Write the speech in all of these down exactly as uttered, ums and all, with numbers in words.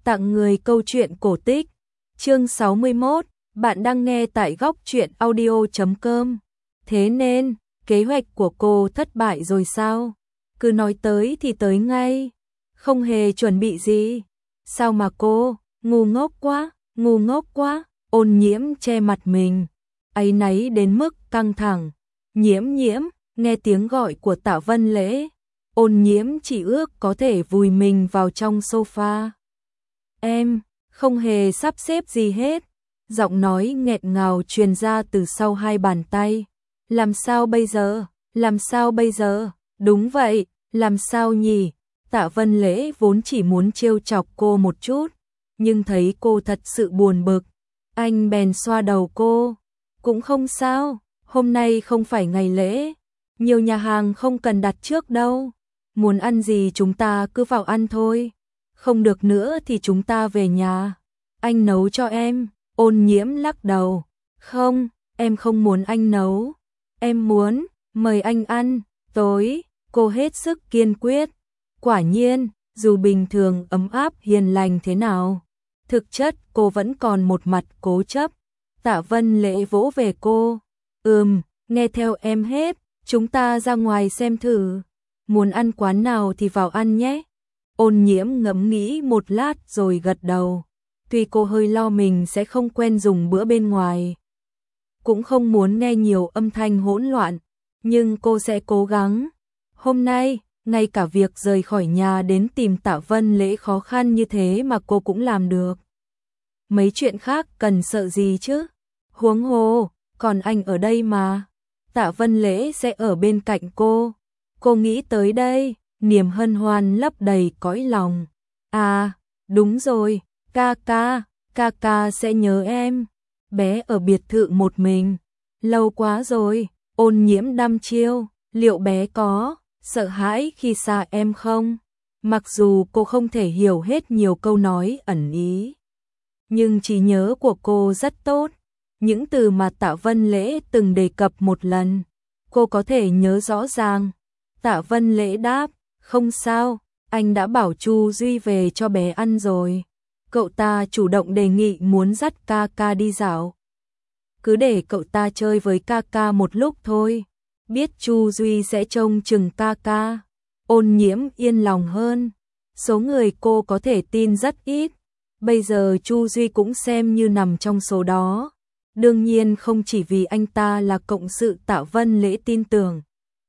tặng người câu chuyện cổ tích. Chương sáu mươi mốt, bạn đang nghe tại góc truyện audio chấm com. Thế nên, kế hoạch của cô thất bại rồi sao? Cứ nói tới thì tới ngay, không hề chuẩn bị gì. Sao mà cô, ngu ngốc quá, ngu ngốc quá. Ôn Nhiễm che mặt mình, áy náy đến mức căng thẳng. Nhiễm Nhiễm, nghe tiếng gọi của Tạ Vân Lễ, Ôn Nhiễm chỉ ước có thể vùi mình vào trong sofa. Em, không hề sắp xếp gì hết. Giọng nói nghẹn ngào truyền ra từ sau hai bàn tay. Làm sao bây giờ, làm sao bây giờ, đúng vậy, làm sao nhỉ? Tạ Vân Lễ vốn chỉ muốn trêu chọc cô một chút, nhưng thấy cô thật sự buồn bực, anh bèn xoa đầu cô. Cũng không sao, hôm nay không phải ngày lễ, nhiều nhà hàng không cần đặt trước đâu. Muốn ăn gì chúng ta cứ vào ăn thôi, không được nữa thì chúng ta về nhà, anh nấu cho em. Ôn Nhiễm lắc đầu, không, em không muốn anh nấu, em muốn mời anh ăn tối. Cô hết sức kiên quyết. Quả nhiên, dù bình thường ấm áp hiền lành thế nào, thực chất cô vẫn còn một mặt cố chấp. Tạ Vân Lễ vỗ về cô, ừm, nghe theo em hết, chúng ta ra ngoài xem thử, muốn ăn quán nào thì vào ăn nhé. Ôn Nhiễm ngẫm nghĩ một lát rồi gật đầu. Tuy cô hơi lo mình sẽ không quen dùng bữa bên ngoài, cũng không muốn nghe nhiều âm thanh hỗn loạn, nhưng cô sẽ cố gắng. Hôm nay, ngay cả việc rời khỏi nhà đến tìm Tạ Vân Lễ khó khăn như thế mà cô cũng làm được. Mấy chuyện khác cần sợ gì chứ? Huống hồ, còn anh ở đây mà. Tạ Vân Lễ sẽ ở bên cạnh cô. Cô nghĩ tới đây, niềm hân hoan lấp đầy cõi lòng. À, đúng rồi, ca ca, ca ca sẽ nhớ em. Bé ở biệt thự một mình, lâu quá rồi. Ôn Nhiễm đăm chiêu, liệu bé có sợ hãi khi xa em không? Mặc dù cô không thể hiểu hết nhiều câu nói ẩn ý, nhưng trí nhớ của cô rất tốt. Những từ mà Tạ Vân Lễ từng đề cập một lần, cô có thể nhớ rõ ràng. Tạ Vân Lễ đáp, không sao, anh đã bảo Chu Duy về cho bé ăn rồi. Cậu ta chủ động đề nghị muốn dắt ca ca đi dạo. Cứ để cậu ta chơi với ca ca một lúc thôi. Biết Chu Duy sẽ trông chừng ca ca. Ôn Nhiễm yên lòng hơn. Số người cô có thể tin rất ít. Bây giờ Chu Duy cũng xem như nằm trong số đó. Đương nhiên không chỉ vì anh ta là cộng sự Tạ Vân Lễ tin tưởng,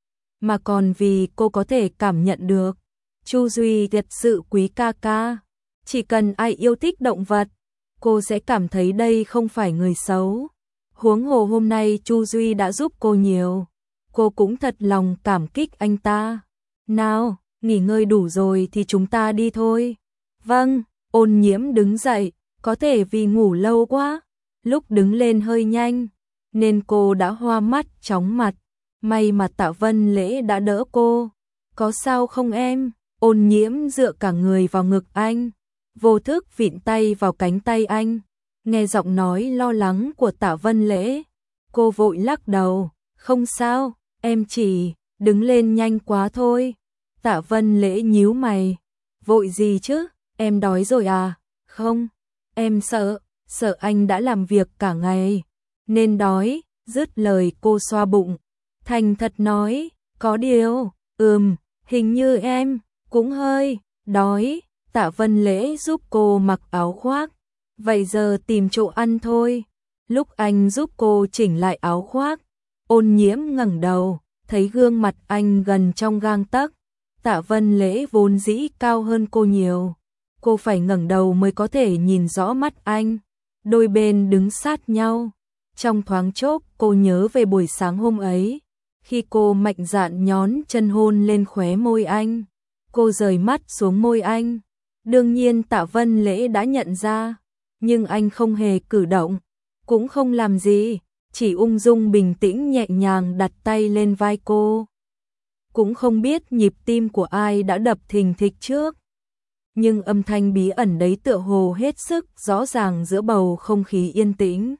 mà còn vì cô có thể cảm nhận được Chu Duy thật sự quý ca ca. Chỉ cần ai yêu thích động vật, cô sẽ cảm thấy đây không phải người xấu. Huống hồ hôm nay Chu Duy đã giúp cô nhiều, cô cũng thật lòng cảm kích anh ta. Nào, nghỉ ngơi đủ rồi thì chúng ta đi thôi. Vâng. Ôn Nhiễm đứng dậy, có thể vì ngủ lâu quá, lúc đứng lên hơi nhanh, nên cô đã hoa mắt chóng mặt. May mà Tạ Vân Lễ đã đỡ cô. Có sao không em? Ôn Nhiễm dựa cả người vào ngực anh, vô thức vịn tay vào cánh tay anh. Nghe giọng nói lo lắng của Tạ Vân Lễ, cô vội lắc đầu, không sao, em chỉ đứng lên nhanh quá thôi. Tạ Vân Lễ nhíu mày, vội gì chứ, em đói rồi à? Không, em sợ, sợ anh đã làm việc cả ngày, nên đói. Dứt lời cô xoa bụng, thành thật nói, có điều, ừm, hình như em cũng hơi đói. Tạ Vân Lễ giúp cô mặc áo khoác, vậy giờ tìm chỗ ăn thôi. Lúc anh giúp cô chỉnh lại áo khoác, Ôn Nhiễm ngẩng đầu, thấy gương mặt anh gần trong gang tấc. Tạ Vân Lễ vốn dĩ cao hơn cô nhiều, cô phải ngẩng đầu mới có thể nhìn rõ mắt anh. Đôi bên đứng sát nhau. Trong thoáng chốc cô nhớ về buổi sáng hôm ấy, khi cô mạnh dạn nhón chân hôn lên khóe môi anh. Cô rời mắt xuống môi anh. Đương nhiên Tạ Vân Lễ đã nhận ra, nhưng anh không hề cử động, cũng không làm gì, chỉ ung dung bình tĩnh nhẹ nhàng đặt tay lên vai cô. Cũng không biết nhịp tim của ai đã đập thình thịch trước, nhưng âm thanh bí ẩn đấy tựa hồ hết sức rõ ràng giữa bầu không khí yên tĩnh.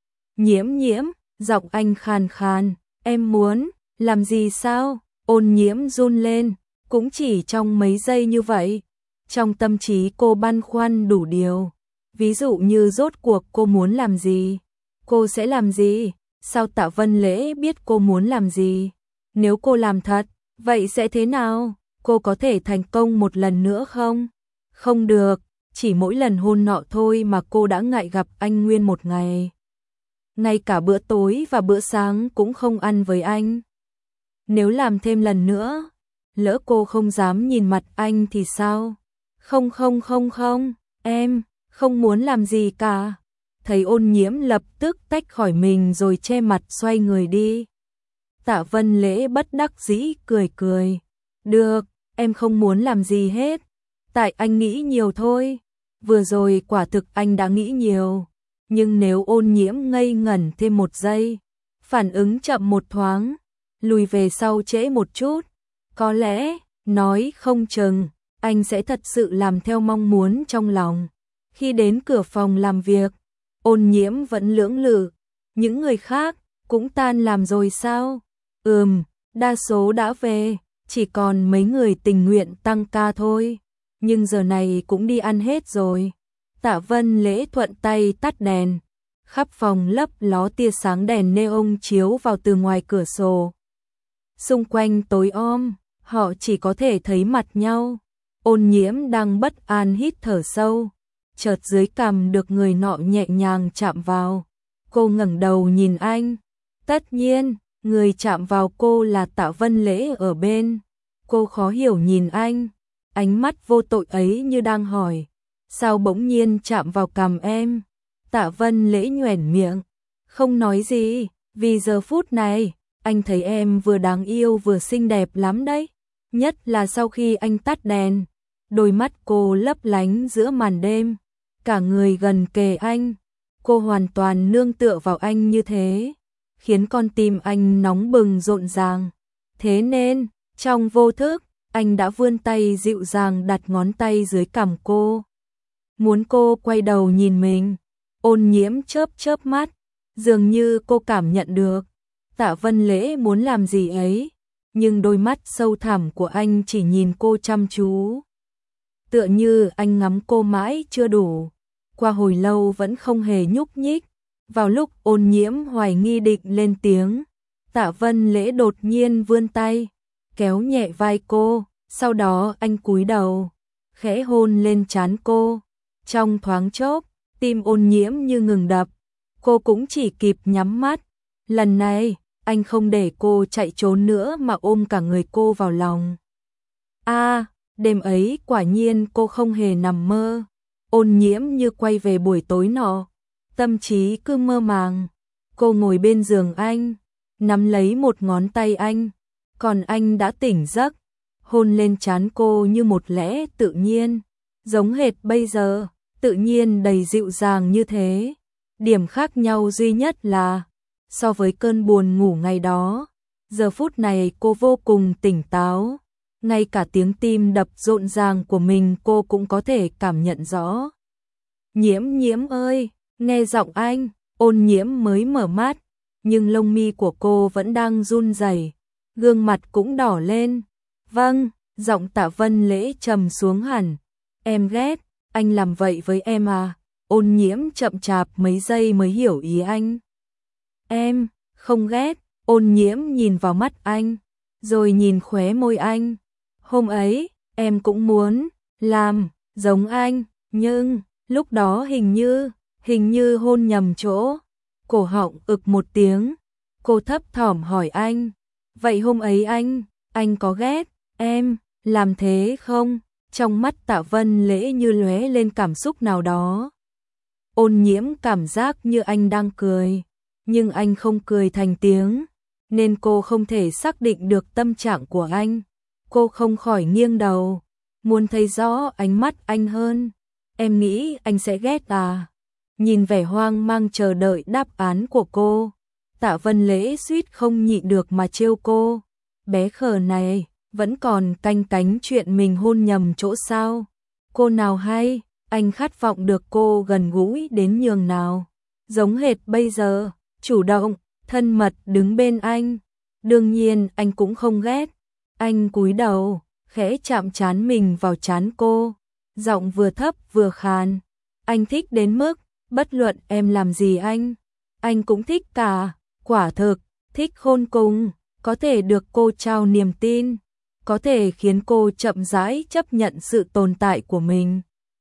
Nhiễm Nhiễm, giọng anh khàn khàn, em muốn làm gì sao? Ôn Nhiễm run lên, cũng chỉ trong mấy giây như vậy, Trong tâm trí cô băn khoăn đủ điều. Ví dụ như rốt cuộc cô muốn làm gì? Cô sẽ làm gì? Sao Tạ Vân Lễ biết cô muốn làm gì? Nếu cô làm thật, vậy sẽ thế nào? Cô có thể thành công một lần nữa không? Không được, chỉ mỗi lần hôn nọ thôi mà cô đã ngại gặp anh nguyên một ngày. Ngay cả bữa tối và bữa sáng cũng không ăn với anh. Nếu làm thêm lần nữa, lỡ cô không dám nhìn mặt anh thì sao? Không không không không, em không muốn làm gì cả. Thấy Ôn Nhiễm lập tức tách khỏi mình rồi che mặt xoay người đi. Tạ Vân Lễ bất đắc dĩ cười cười. Được, em không muốn làm gì hết. Tại anh nghĩ nhiều thôi. Vừa rồi quả thực anh đã nghĩ nhiều. Nhưng nếu Ôn Nhiễm ngây ngẩn thêm một giây, phản ứng chậm một thoáng, lùi về sau trễ một chút, có lẽ, nói không chừng, anh sẽ thật sự làm theo mong muốn trong lòng. Khi đến cửa phòng làm việc, Ôn Nhiễm vẫn lưỡng lự. Những người khác cũng tan làm rồi sao? Ừm, đa số đã về, chỉ còn mấy người tình nguyện tăng ca thôi. Nhưng giờ này cũng đi ăn hết rồi. Tạ Vân Lễ thuận tay tắt đèn. Khắp phòng lấp ló tia sáng đèn neon chiếu vào từ ngoài cửa sổ. Xung quanh tối om, họ chỉ có thể thấy mặt nhau. Ôn Nhiễm đang bất an hít thở sâu. Chợt dưới cằm được người nọ nhẹ nhàng chạm vào. Cô ngẩng đầu nhìn anh. Tất nhiên, người chạm vào cô là Tạ Vân Lễ ở bên. Cô khó hiểu nhìn anh. Ánh mắt vô tội ấy như đang hỏi. Sao bỗng nhiên chạm vào cằm em? Tạ Vân Lễ nhoẻn miệng. Không nói gì, vì giờ phút này, anh thấy em vừa đáng yêu vừa xinh đẹp lắm đấy. Nhất là sau khi anh tắt đèn. Đôi mắt cô lấp lánh giữa màn đêm. Cả người gần kề anh. Cô hoàn toàn nương tựa vào anh như thế. Khiến con tim anh nóng bừng rộn ràng. Thế nên, trong vô thức, anh đã vươn tay dịu dàng đặt ngón tay dưới cằm cô. Muốn cô quay đầu nhìn mình. Ôn Nhiễm chớp chớp mắt. Dường như cô cảm nhận được. Tạ Vân Lễ muốn làm gì ấy. Nhưng đôi mắt sâu thẳm của anh chỉ nhìn cô chăm chú. Tựa như anh ngắm cô mãi chưa đủ. Qua hồi lâu vẫn không hề nhúc nhích. Vào lúc Ôn Nhiễm hoài nghi định lên tiếng, Tạ Vân Lễ đột nhiên vươn tay, kéo nhẹ vai cô, sau đó anh cúi đầu, khẽ hôn lên trán cô. Trong thoáng chốc, tim Ôn Nhiễm như ngừng đập, cô cũng chỉ kịp nhắm mắt. Lần này, anh không để cô chạy trốn nữa mà ôm cả người cô vào lòng. A, à, đêm ấy quả nhiên cô không hề nằm mơ. Ôn Nhiễm như quay về buổi tối nọ, tâm trí cứ mơ màng. Cô ngồi bên giường anh, nắm lấy một ngón tay anh, còn anh đã tỉnh giấc, hôn lên trán cô như một lẽ tự nhiên, giống hệt bây giờ, tự nhiên đầy dịu dàng như thế. Điểm khác nhau duy nhất là, so với cơn buồn ngủ ngày đó, giờ phút này cô vô cùng tỉnh táo. Ngay cả tiếng tim đập rộn ràng của mình cô cũng có thể cảm nhận rõ. Nhiễm Nhiễm ơi, nghe giọng anh, Ôn Nhiễm mới mở mắt, nhưng lông mi của cô vẫn đang run rẩy, gương mặt cũng đỏ lên. Vâng, giọng Tạ Vân Lễ trầm xuống hẳn. Em ghét, anh làm vậy với em à? Ôn Nhiễm chậm chạp mấy giây mới hiểu ý anh. Em, không ghét. Ôn Nhiễm nhìn vào mắt anh, rồi nhìn khóe môi anh. Hôm ấy, em cũng muốn làm giống anh, nhưng lúc đó hình như, hình như hôn nhầm chỗ. Cổ họng ực một tiếng, cô thấp thỏm hỏi anh, vậy hôm ấy anh, anh có ghét em làm thế không? Trong mắt Tạ Vân Lễ như lóe lên cảm xúc nào đó. Ôn Nhiễm cảm giác như anh đang cười, nhưng anh không cười thành tiếng, nên cô không thể xác định được tâm trạng của anh. Cô không khỏi nghiêng đầu, muốn thấy rõ ánh mắt anh hơn. Em nghĩ anh sẽ ghét à? Nhìn vẻ hoang mang chờ đợi đáp án của cô, Tạ Vân Lễ suýt không nhịn được mà trêu cô. Bé khờ này, vẫn còn canh cánh chuyện mình hôn nhầm chỗ sao? Cô nào hay, anh khát vọng được cô gần gũi đến nhường nào. Giống hệt bây giờ, chủ động, thân mật đứng bên anh. Đương nhiên anh cũng không ghét. Anh cúi đầu, khẽ chạm trán mình vào trán cô. giọng vừa thấp vừa khàn. Anh thích đến mức, bất luận em làm gì anh, anh cũng thích cả, quả thực, thích khôn cùng, có thể được cô trao niềm tin, có thể khiến cô chậm rãi chấp nhận sự tồn tại của mình.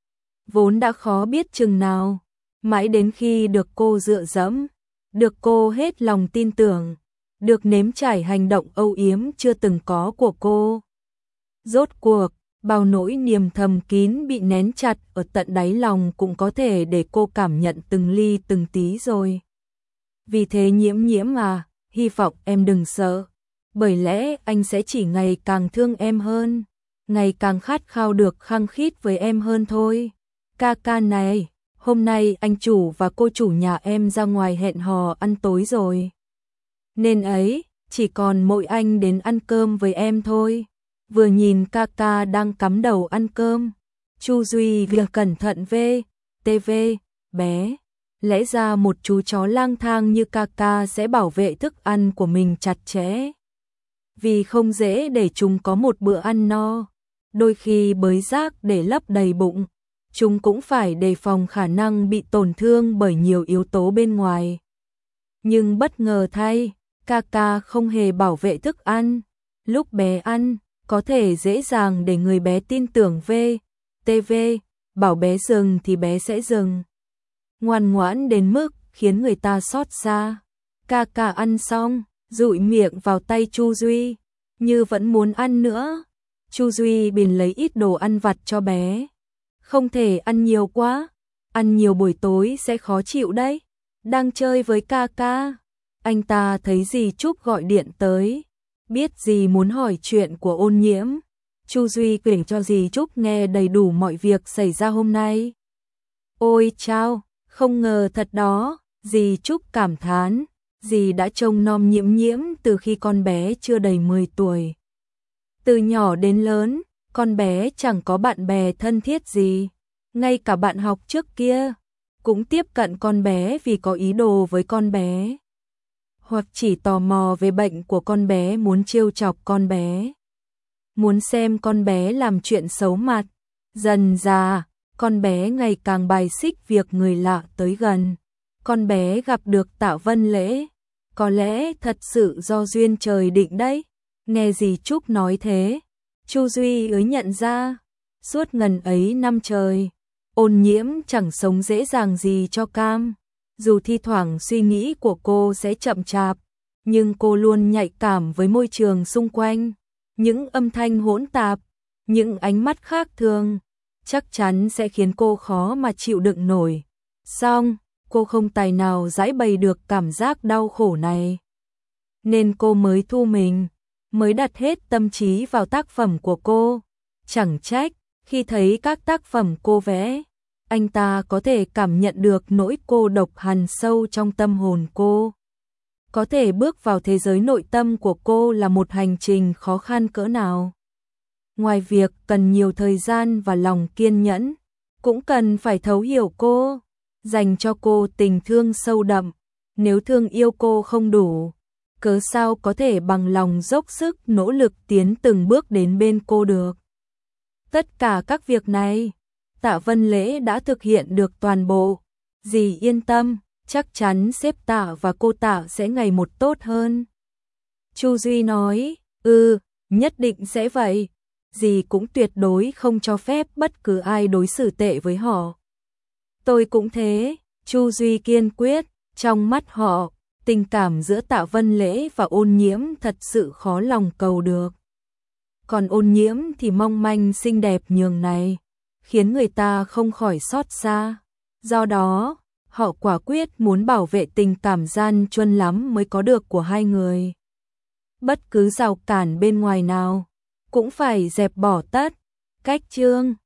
Vốn đã khó biết chừng nào, mãi đến khi được cô dựa dẫm, được cô hết lòng tin tưởng, được nếm trải hành động âu yếm chưa từng có của cô. Rốt cuộc, bao nỗi niềm thầm kín bị nén chặt ở tận đáy lòng cũng có thể để cô cảm nhận từng ly từng tí rồi. Vì thế Nhiễm Nhiễm à, hy vọng em đừng sợ, bởi lẽ anh sẽ chỉ ngày càng thương em hơn, ngày càng khát khao được khăng khít với em hơn thôi. Ca ca này, hôm nay anh chủ và cô chủ nhà em ra ngoài hẹn hò ăn tối rồi. Nên ấy, chỉ còn mỗi anh đến ăn cơm với em thôi. Vừa nhìn ca ca đang cắm đầu ăn cơm, Chu Duy việc cẩn thận về, tê vê, bé. Lẽ ra một chú chó lang thang như ca ca sẽ bảo vệ thức ăn của mình chặt chẽ. Vì không dễ để chúng có một bữa ăn no. Đôi khi bới rác để lấp đầy bụng, chúng cũng phải đề phòng khả năng bị tổn thương bởi nhiều yếu tố bên ngoài. Nhưng bất ngờ thay, ca ca không hề bảo vệ thức ăn. Lúc bé ăn, có thể dễ dàng để người bé tin tưởng về, tê vê, bảo bé dừng thì bé sẽ dừng. Ngoan ngoãn đến mức khiến người ta xót xa. Ca ca ăn xong, dụi miệng vào tay Chu Duy, như vẫn muốn ăn nữa. Chu Duy bèn lấy ít đồ ăn vặt cho bé. Không thể ăn nhiều quá, ăn nhiều buổi tối sẽ khó chịu đấy. Đang chơi với ca ca, anh ta thấy dì Trúc gọi điện tới, biết dì muốn hỏi chuyện của Ôn Nhiễm. Chu Duy kể cho dì Trúc nghe đầy đủ mọi việc xảy ra hôm nay. Ôi chao, không ngờ thật đó, dì Trúc cảm thán, dì đã trông nom Nhiễm Nhiễm từ khi con bé chưa đầy mười tuổi. Từ nhỏ đến lớn, con bé chẳng có bạn bè thân thiết gì, ngay cả bạn học trước kia cũng tiếp cận con bé vì có ý đồ với con bé, hoặc chỉ tò mò về bệnh của con bé muốn trêu chọc con bé, muốn xem con bé làm chuyện xấu mặt. Dần dà, con bé ngày càng bài xích việc người lạ tới gần. Con bé gặp được Tạ Vân Lễ, có lẽ thật sự do duyên trời định đấy. Nghe dì Trúc nói thế, Chu Duy mới nhận ra, suốt ngần ấy năm trời, Ôn Nhiễm chẳng sống dễ dàng gì cho cam. Dù thi thoảng suy nghĩ của cô sẽ chậm chạp, nhưng cô luôn nhạy cảm với môi trường xung quanh, những âm thanh hỗn tạp, những ánh mắt khác thường, chắc chắn sẽ khiến cô khó mà chịu đựng nổi. Song, cô không tài nào giải bày được cảm giác đau khổ này, nên cô mới thu mình, mới đặt hết tâm trí vào tác phẩm của cô. Chẳng trách, khi thấy các tác phẩm cô vẽ, anh ta có thể cảm nhận được nỗi cô độc hằn sâu trong tâm hồn cô. Có thể bước vào thế giới nội tâm của cô là một hành trình khó khăn cỡ nào. Ngoài việc cần nhiều thời gian và lòng kiên nhẫn, cũng cần phải thấu hiểu cô, dành cho cô tình thương sâu đậm. Nếu thương yêu cô không đủ, cớ sao có thể bằng lòng dốc sức nỗ lực tiến từng bước đến bên cô được. Tất cả các việc này, Tạ Vân Lễ đã thực hiện được toàn bộ. Dì yên tâm, chắc chắn sếp Tạ và cô Tạ sẽ ngày một tốt hơn. Chu Duy nói, ừ, nhất định sẽ vậy. Dì cũng tuyệt đối không cho phép bất cứ ai đối xử tệ với họ. Tôi cũng thế, Chu Duy kiên quyết. Trong mắt họ, tình cảm giữa Tạ Vân Lễ và Ôn Nhiễm thật sự khó lòng cầu được. Còn Ôn Nhiễm thì mong manh xinh đẹp nhường này, khiến người ta không khỏi xót xa. Do đó, họ quả quyết muốn bảo vệ tình cảm gian truân lắm mới có được của hai người. Bất cứ rào cản bên ngoài nào, cũng phải dẹp bỏ tất. Cách chương